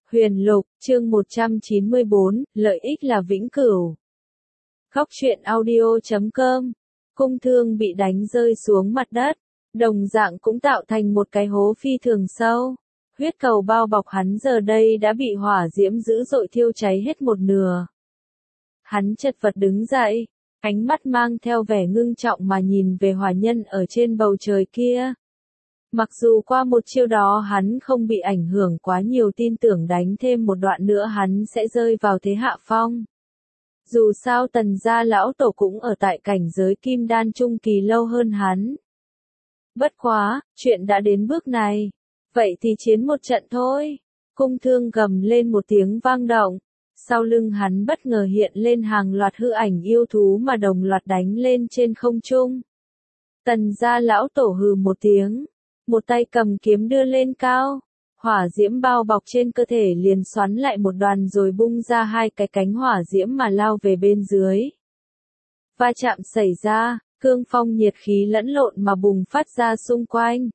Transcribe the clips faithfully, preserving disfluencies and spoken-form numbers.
Huyền Lục, chương một trăm chín mươi bốn, lợi ích là vĩnh cửu. Góc truyện audio chấm com, cung thương bị đánh rơi xuống mặt đất, đồng dạng cũng tạo thành một cái hố phi thường sâu. Huyết cầu bao bọc hắn giờ đây đã bị hỏa diễm dữ dội thiêu cháy hết một nửa. Hắn chật vật đứng dậy, ánh mắt mang theo vẻ ngưng trọng mà nhìn về hỏa nhân ở trên bầu trời kia. Mặc dù qua một chiêu đó hắn không bị ảnh hưởng quá nhiều, tin tưởng đánh thêm một đoạn nữa hắn sẽ rơi vào thế hạ phong. Dù sao Tần gia lão tổ cũng ở tại cảnh giới kim đan trung kỳ lâu hơn hắn. Bất quá, chuyện đã đến bước này. Vậy thì chiến một trận thôi. Cung thương gầm lên một tiếng vang động. Sau lưng hắn bất ngờ hiện lên hàng loạt hư ảnh yêu thú mà đồng loạt đánh lên trên không trung. Tần gia lão tổ hừ một tiếng. Một tay cầm kiếm đưa lên cao, hỏa diễm bao bọc trên cơ thể liền xoắn lại một đoàn rồi bung ra hai cái cánh hỏa diễm mà lao về bên dưới. Va chạm xảy ra, cương phong nhiệt khí lẫn lộn mà bùng phát ra xung quanh.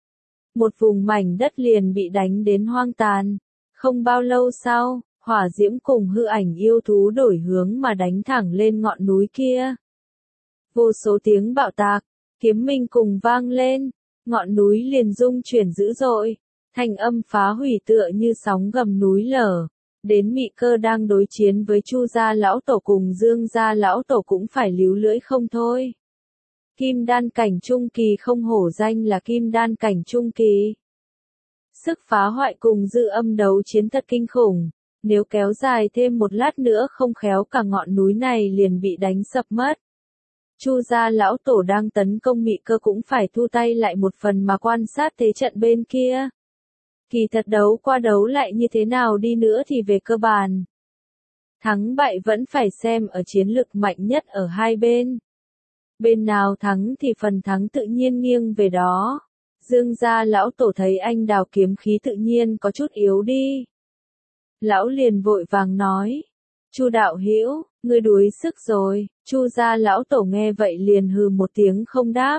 Một vùng mảnh đất liền bị đánh đến hoang tàn. Không bao lâu sau, hỏa diễm cùng hư ảnh yêu thú đổi hướng mà đánh thẳng lên ngọn núi kia. Vô số tiếng bạo tạc, kiếm minh cùng vang lên. Ngọn núi liền rung chuyển dữ dội, thanh âm phá hủy tựa như sóng gầm núi lở. Đến Mị Cơ đang đối chiến với Chu gia lão tổ cùng Dương gia lão tổ cũng phải líu lưỡi không thôi. Kim đan cảnh trung kỳ không hổ danh là kim đan cảnh trung kỳ. Sức phá hoại cùng dư âm đấu chiến thật kinh khủng, nếu kéo dài thêm một lát nữa không khéo cả ngọn núi này liền bị đánh sập mất. Chu gia lão tổ đang tấn công Mị Cơ cũng phải thu tay lại một phần mà quan sát thế trận bên kia. Kỳ thật đấu qua đấu lại như thế nào đi nữa thì về cơ bản, thắng bại vẫn phải xem ở chiến lực mạnh nhất ở hai bên. Bên nào thắng thì phần thắng tự nhiên nghiêng về đó. Dương gia lão tổ thấy anh đào kiếm khí tự nhiên có chút yếu đi. Lão liền vội vàng nói. Chu đạo hữu, ngươi đuối sức rồi. Chu gia lão tổ nghe vậy liền hừ một tiếng không đáp.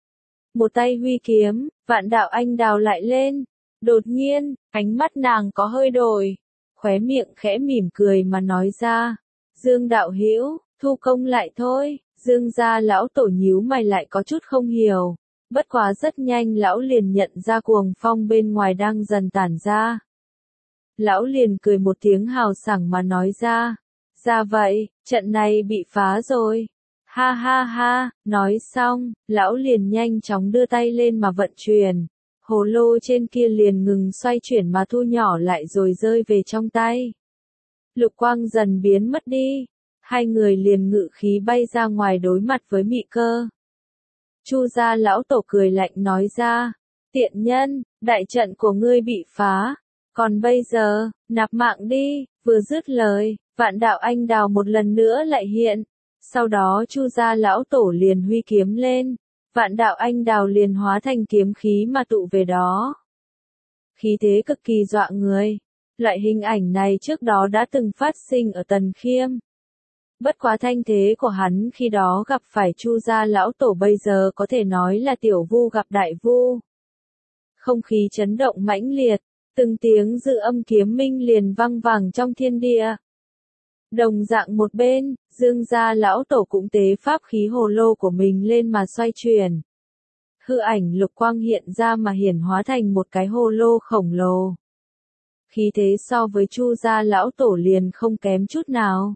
Một tay huy kiếm, vạn đạo anh đào lại lên. Đột nhiên, ánh mắt nàng có hơi đổi. Khóe miệng khẽ mỉm cười mà nói ra. Dương đạo hữu, thu công lại thôi. Dương gia lão tổ nhíu mày lại có chút không hiểu. Bất quá rất nhanh lão liền nhận ra cuồng phong bên ngoài đang dần tản ra. Lão liền cười một tiếng hào sảng mà nói ra. Ra vậy, trận này bị phá rồi. Ha ha ha, nói xong, lão liền nhanh chóng đưa tay lên mà vận chuyển. Hồ lô trên kia liền ngừng xoay chuyển mà thu nhỏ lại rồi rơi về trong tay. Lục quang dần biến mất đi. Hai người liền ngự khí bay ra ngoài đối mặt với Mị Cơ. Chu gia lão tổ cười lạnh nói ra. Tiện nhân, đại trận của ngươi bị phá. Còn bây giờ, nạp mạng đi. Vừa dứt lời, vạn đạo anh đào một lần nữa lại hiện. Sau đó Chu gia lão tổ liền huy kiếm lên. Vạn đạo anh đào liền hóa thành kiếm khí mà tụ về đó. Khí thế cực kỳ dọa người. Loại hình ảnh này trước đó đã từng phát sinh ở Tần Khiêm. Bất quá thanh thế của hắn khi đó gặp phải Chu gia lão tổ bây giờ có thể nói là tiểu vu gặp đại vu. Không khí chấn động mãnh liệt, từng tiếng dư âm kiếm minh liền vang vẳng trong thiên địa. Đồng dạng một bên, Dương gia lão tổ cũng tế pháp khí hồ lô của mình lên mà xoay chuyển. Hư ảnh lục quang hiện ra mà hiển hóa thành một cái hồ lô khổng lồ. Khí thế so với Chu gia lão tổ liền không kém chút nào.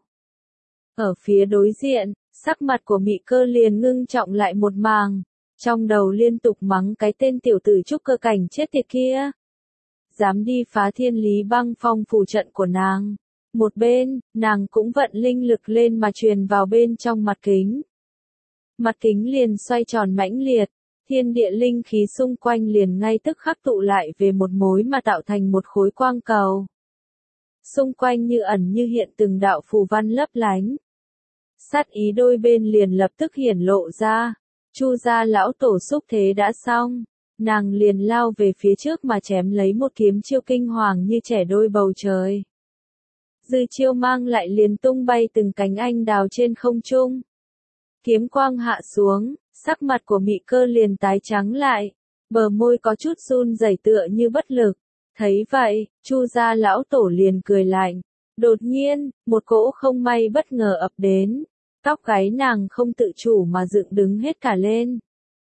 Ở phía đối diện, sắc mặt của Mị Cơ liền ngưng trọng lại một màng, trong đầu liên tục mắng cái tên tiểu tử trúc cơ cảnh chết tiệt kia. Dám đi phá thiên lý băng phong phù trận của nàng. Một bên, nàng cũng vận linh lực lên mà truyền vào bên trong mặt kính. Mặt kính liền xoay tròn mãnh liệt, thiên địa linh khí xung quanh liền ngay tức khắc tụ lại về một mối mà tạo thành một khối quang cầu. Xung quanh như ẩn như hiện từng đạo phù văn lấp lánh. Sát ý đôi bên liền lập tức hiển lộ ra. Chu gia lão tổ xúc thế đã xong. Nàng liền lao về phía trước mà chém lấy một kiếm chiêu kinh hoàng như trẻ đôi bầu trời. Dư chiêu mang lại liền tung bay từng cánh anh đào trên không trung. Kiếm quang hạ xuống, sắc mặt của Mị Cơ liền tái trắng lại. Bờ môi có chút run rẩy tựa như bất lực. Thấy vậy, Chu gia lão tổ liền cười lạnh. Đột nhiên, một cỗ không may bất ngờ ập đến. Tóc gáy nàng không tự chủ mà dựng đứng hết cả lên.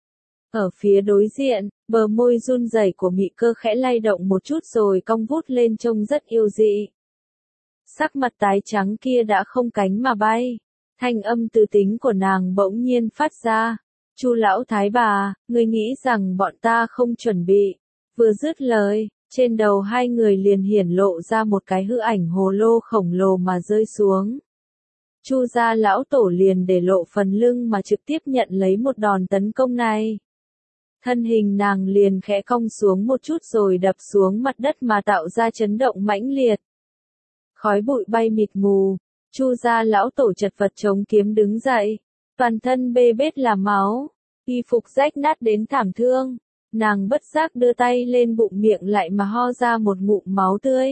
Ở phía đối diện, bờ môi run rẩy của Mị Cơ khẽ lay động một chút rồi cong vút lên trông rất yêu dị. Sắc mặt tái trắng kia đã không cánh mà bay. Thanh âm từ tính của nàng bỗng nhiên phát ra. Chu lão thái bà, ngươi nghĩ rằng bọn ta không chuẩn bị. Vừa dứt lời, trên đầu hai người liền hiển lộ ra một cái hư ảnh hồ lô khổng lồ mà rơi xuống. Chu gia lão tổ liền để lộ phần lưng mà trực tiếp nhận lấy một đòn tấn công này. Thân hình nàng liền khẽ cong xuống một chút rồi đập xuống mặt đất mà tạo ra chấn động mãnh liệt. Khói bụi bay mịt mù, Chu gia lão tổ chật vật chống kiếm đứng dậy, toàn thân bê bết là máu, y phục rách nát đến thảm thương, nàng bất giác đưa tay lên bụng miệng lại mà ho ra một ngụm máu tươi.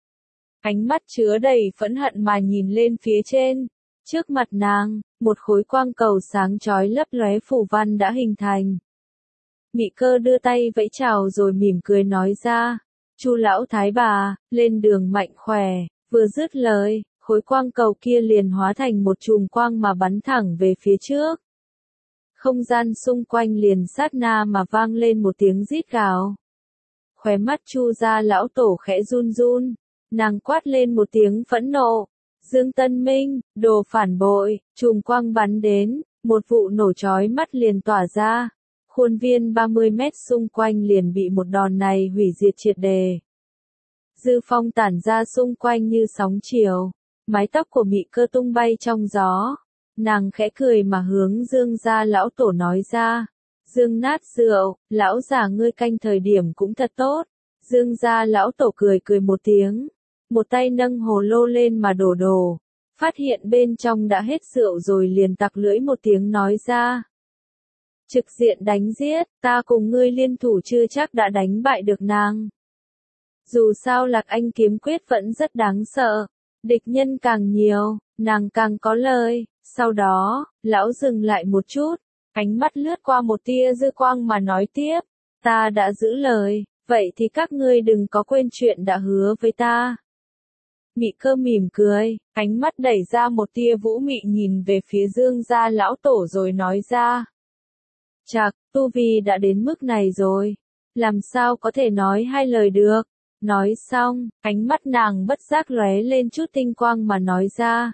Ánh mắt chứa đầy phẫn hận mà nhìn lên phía trên, trước mặt nàng, một khối quang cầu sáng chói lấp lóe phù văn đã hình thành. Mị Cơ đưa tay vẫy chào rồi mỉm cười nói ra, Chu lão thái bà, lên đường mạnh khỏe. Vừa dứt lời, khối quang cầu kia liền hóa thành một chùm quang mà bắn thẳng về phía trước. Không gian xung quanh liền sát na mà vang lên một tiếng rít gào. Khóe mắt Chu gia lão tổ khẽ run run, nàng quát lên một tiếng phẫn nộ. Dương Tân Minh, đồ phản bội, chùm quang bắn đến, một vụ nổ chói mắt liền tỏa ra. Khuôn viên ba mươi mét xung quanh liền bị một đòn này hủy diệt triệt đề. Dư phong tản ra xung quanh như sóng chiều, mái tóc của Mị Cơ tung bay trong gió. Nàng khẽ cười mà hướng Dương gia lão tổ nói ra, Dương nát rượu, lão già ngươi canh thời điểm cũng thật tốt. Dương gia lão tổ cười cười một tiếng, một tay nâng hồ lô lên mà đổ đổ, phát hiện bên trong đã hết rượu rồi liền tặc lưỡi một tiếng nói ra. Trực diện đánh giết, ta cùng ngươi liên thủ chưa chắc đã đánh bại được nàng. Dù sao Lạc Anh kiếm quyết vẫn rất đáng sợ, địch nhân càng nhiều, nàng càng có lời. Sau đó, lão dừng lại một chút, ánh mắt lướt qua một tia dư quang mà nói tiếp, ta đã giữ lời, vậy thì các ngươi đừng có quên chuyện đã hứa với ta. Mị Cơ mỉm cười, ánh mắt đẩy ra một tia vũ mị nhìn về phía Dương gia lão tổ rồi nói ra. Chạc, tu vi đã đến mức này rồi, làm sao có thể nói hai lời được. Nói xong, ánh mắt nàng bất giác lóe lên chút tinh quang mà nói ra.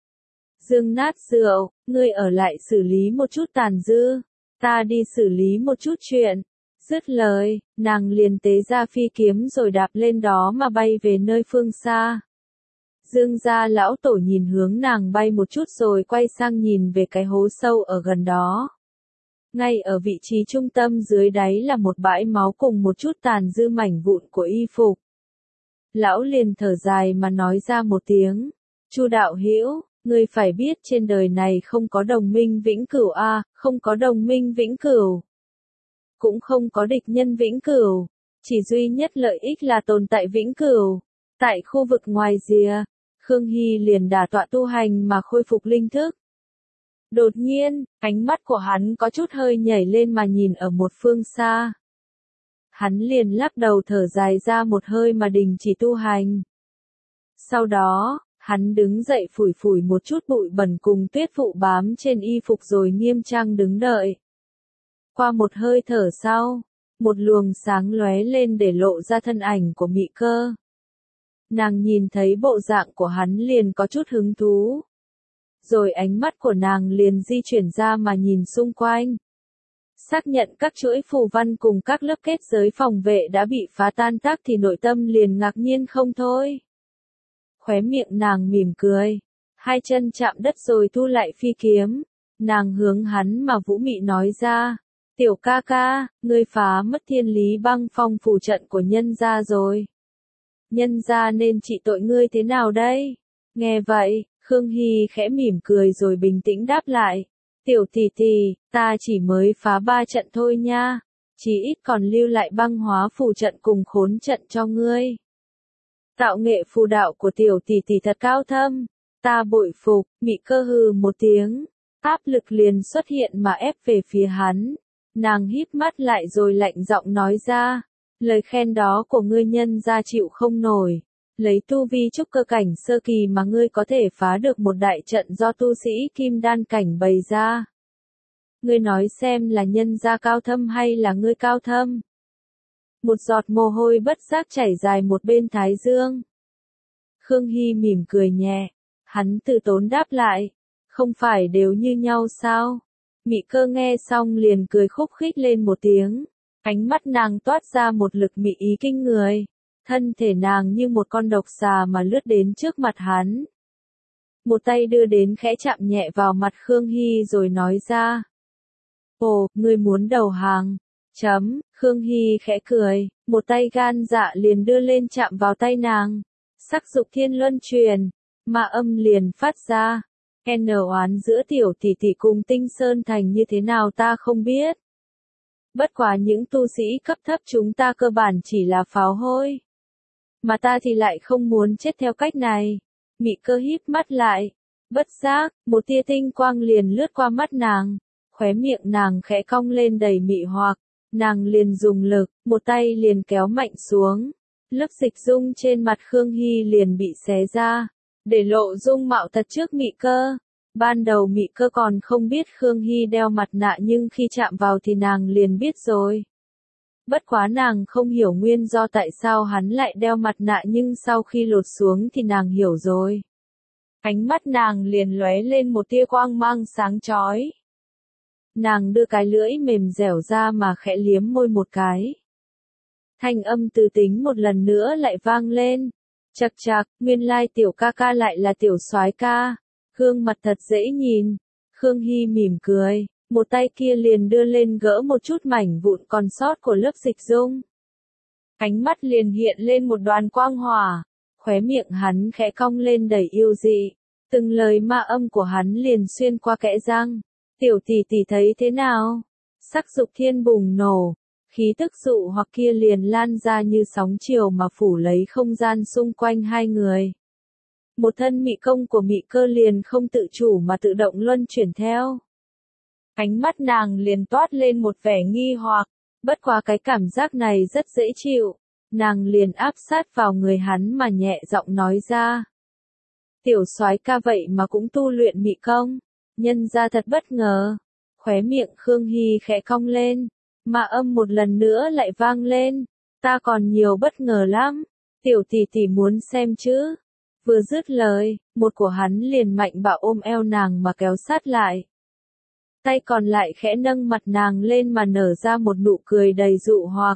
Dương nát rượu, ngươi ở lại xử lý một chút tàn dư, ta đi xử lý một chút chuyện. Dứt lời, nàng liền tế ra phi kiếm rồi đạp lên đó mà bay về nơi phương xa. Dương gia lão tổ nhìn hướng nàng bay một chút rồi quay sang nhìn về cái hố sâu ở gần đó. Ngay ở vị trí trung tâm dưới đáy là một bãi máu cùng một chút tàn dư mảnh vụn của y phục. Lão liền thở dài mà nói ra một tiếng, Chu đạo hữu, ngươi phải biết trên đời này không có đồng minh vĩnh cửu a, à, không có đồng minh vĩnh cửu. Cũng không có địch nhân vĩnh cửu, chỉ duy nhất lợi ích là tồn tại vĩnh cửu. Tại khu vực ngoài rìa, Khương Hy liền đả tọa tu hành mà khôi phục linh thức. Đột nhiên, ánh mắt của hắn có chút hơi nhảy lên mà nhìn ở một phương xa. Hắn liền lắc đầu thở dài ra một hơi mà đình chỉ tu hành. Sau đó, hắn đứng dậy phủi phủi một chút bụi bẩn cùng tuyết vụ bám trên y phục rồi nghiêm trang đứng đợi. Qua một hơi thở sau, một luồng sáng lóe lên để lộ ra thân ảnh của Mị Cơ. Nàng nhìn thấy bộ dạng của hắn liền có chút hứng thú. Rồi ánh mắt của nàng liền di chuyển ra mà nhìn xung quanh. Xác nhận các chuỗi phù văn cùng các lớp kết giới phòng vệ đã bị phá tan tác thì nội tâm liền ngạc nhiên không thôi. Khóe miệng nàng mỉm cười, hai chân chạm đất rồi thu lại phi kiếm. Nàng hướng hắn mà vũ mị nói ra, tiểu ca ca, ngươi phá mất thiên lý băng phong phù trận của nhân gia rồi. Nhân gia nên trị tội ngươi thế nào đây? Nghe vậy, Khương Hy khẽ mỉm cười rồi bình tĩnh đáp lại. Tiểu tỷ tỷ, ta chỉ mới phá ba trận thôi nha. Chỉ ít còn lưu lại băng hóa phù trận cùng khốn trận cho ngươi. Tạo nghệ phù đạo của tiểu tỷ tỷ thật cao thâm. Ta bội phục, Mị Cơ hừ một tiếng. Áp lực liền xuất hiện mà ép về phía hắn. Nàng híp mắt lại rồi lạnh giọng nói ra. Lời khen đó của ngươi nhân ra chịu không nổi. Lấy tu vi trúc cơ cảnh sơ kỳ mà ngươi có thể phá được một đại trận do tu sĩ kim đan cảnh bày ra. Ngươi nói xem là nhân gia cao thâm hay là ngươi cao thâm? Một giọt mồ hôi bất giác chảy dài một bên thái dương. Khương Hy mỉm cười nhẹ. Hắn từ tốn đáp lại. Không phải đều như nhau sao? Mị Cơ nghe xong liền cười khúc khích lên một tiếng. Ánh mắt nàng toát ra một lực mị ý kinh người. Thân thể nàng như một con độc xà mà lướt đến trước mặt hắn. Một tay đưa đến khẽ chạm nhẹ vào mặt Khương Hy rồi nói ra. Ồ, ngươi muốn đầu hàng. Chấm, Khương Hy khẽ cười, một tay gan dạ liền đưa lên chạm vào tay nàng. Sắc dục thiên luân truyền, mà âm liền phát ra. N oán giữa tiểu tỷ tỷ cùng Tinh Sơn Thành như thế nào ta không biết. Bất quá những tu sĩ cấp thấp chúng ta cơ bản chỉ là pháo hôi. Mà ta thì lại không muốn chết theo cách này. Mị Cơ híp mắt lại. Bất giác, một tia tinh quang liền lướt qua mắt nàng. Khóe miệng nàng khẽ cong lên đầy mị hoặc. Nàng liền dùng lực, một tay liền kéo mạnh xuống. Lớp dịch dung trên mặt Khương Hy liền bị xé ra. Để lộ dung mạo thật trước Mị Cơ. Ban đầu Mị Cơ còn không biết Khương Hy đeo mặt nạ nhưng khi chạm vào thì nàng liền biết rồi. Bất quá nàng không hiểu nguyên do tại sao hắn lại đeo mặt nạ nhưng sau khi lột xuống thì nàng hiểu rồi. Ánh mắt nàng liền lóe lên một tia quang mang sáng chói. Nàng đưa cái lưỡi mềm dẻo ra mà khẽ liếm môi một cái. Thanh âm từ tính một lần nữa lại vang lên. Chậc chậc, nguyên lai tiểu ca ca lại là tiểu soái ca. Gương mặt thật dễ nhìn. Khương Hy mỉm cười. Một tay kia liền đưa lên gỡ một chút mảnh vụn còn sót của lớp dịch dung. Ánh mắt liền hiện lên một đoàn quang hỏa. Khóe miệng hắn khẽ cong lên đầy yêu dị. Từng lời ma âm của hắn liền xuyên qua kẽ răng. Tiểu tỷ tỷ thấy thế nào? Sắc dục thiên bùng nổ. Khí tức dụ hoặc kia liền lan ra như sóng chiều mà phủ lấy không gian xung quanh hai người. Một thân mị công của Mị Cơ liền không tự chủ mà tự động luân chuyển theo. Ánh mắt nàng liền toát lên một vẻ nghi hoặc, bất quá cái cảm giác này rất dễ chịu. Nàng liền áp sát vào người hắn mà nhẹ giọng nói ra. Tiểu soái ca vậy mà cũng tu luyện mị công, nhân ra thật bất ngờ. Khóe miệng Khương Hy khẽ cong lên, mà âm một lần nữa lại vang lên. Ta còn nhiều bất ngờ lắm, tiểu tỷ tỷ muốn xem chứ. Vừa dứt lời, một của hắn liền mạnh bạo ôm eo nàng mà kéo sát lại. Tay còn lại khẽ nâng mặt nàng lên mà nở ra một nụ cười đầy dụ hoặc.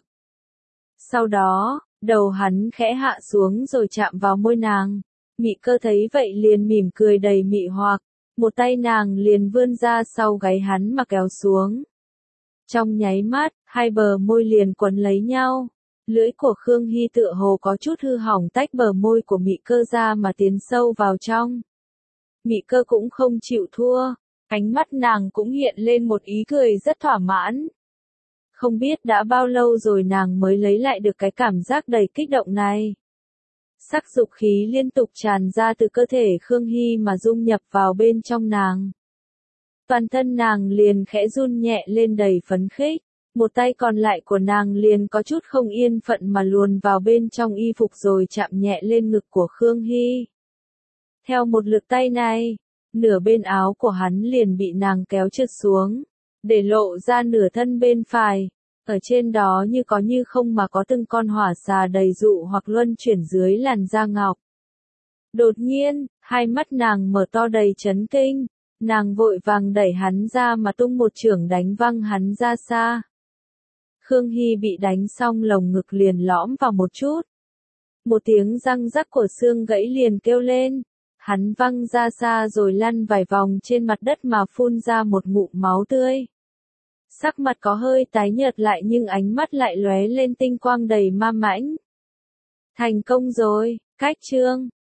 Sau đó, đầu hắn khẽ hạ xuống rồi chạm vào môi nàng. Mị Cơ thấy vậy liền mỉm cười đầy mị hoặc. Một tay nàng liền vươn ra sau gáy hắn mà kéo xuống. Trong nháy mắt, hai bờ môi liền quấn lấy nhau. Lưỡi của Khương Hy tựa hồ có chút hư hỏng tách bờ môi của Mị Cơ ra mà tiến sâu vào trong. Mị Cơ cũng không chịu thua. Ánh mắt nàng cũng hiện lên một ý cười rất thỏa mãn. Không biết đã bao lâu rồi nàng mới lấy lại được cái cảm giác đầy kích động này. Sắc dục khí liên tục tràn ra từ cơ thể Khương Hy mà dung nhập vào bên trong nàng. Toàn thân nàng liền khẽ run nhẹ lên đầy phấn khích. Một tay còn lại của nàng liền có chút không yên phận mà luồn vào bên trong y phục rồi chạm nhẹ lên ngực của Khương Hy. Theo một lực tay này, nửa bên áo của hắn liền bị nàng kéo trượt xuống, để lộ ra nửa thân bên phải. Ở trên đó như có như không mà có từng con hỏa xà đầy dụ hoặc luân chuyển dưới làn da ngọc. Đột nhiên, hai mắt nàng mở to đầy chấn kinh, nàng vội vàng đẩy hắn ra mà tung một chưởng đánh văng hắn ra xa. Khương Hy bị đánh xong lồng ngực liền lõm vào một chút. Một tiếng răng rắc của xương gãy liền kêu lên. Hắn văng ra xa rồi lăn vài vòng trên mặt đất mà phun ra một ngụm máu tươi. Sắc mặt có hơi tái nhợt lại nhưng ánh mắt lại lóe lên tinh quang đầy ma mãnh. Thành công rồi, cách chương.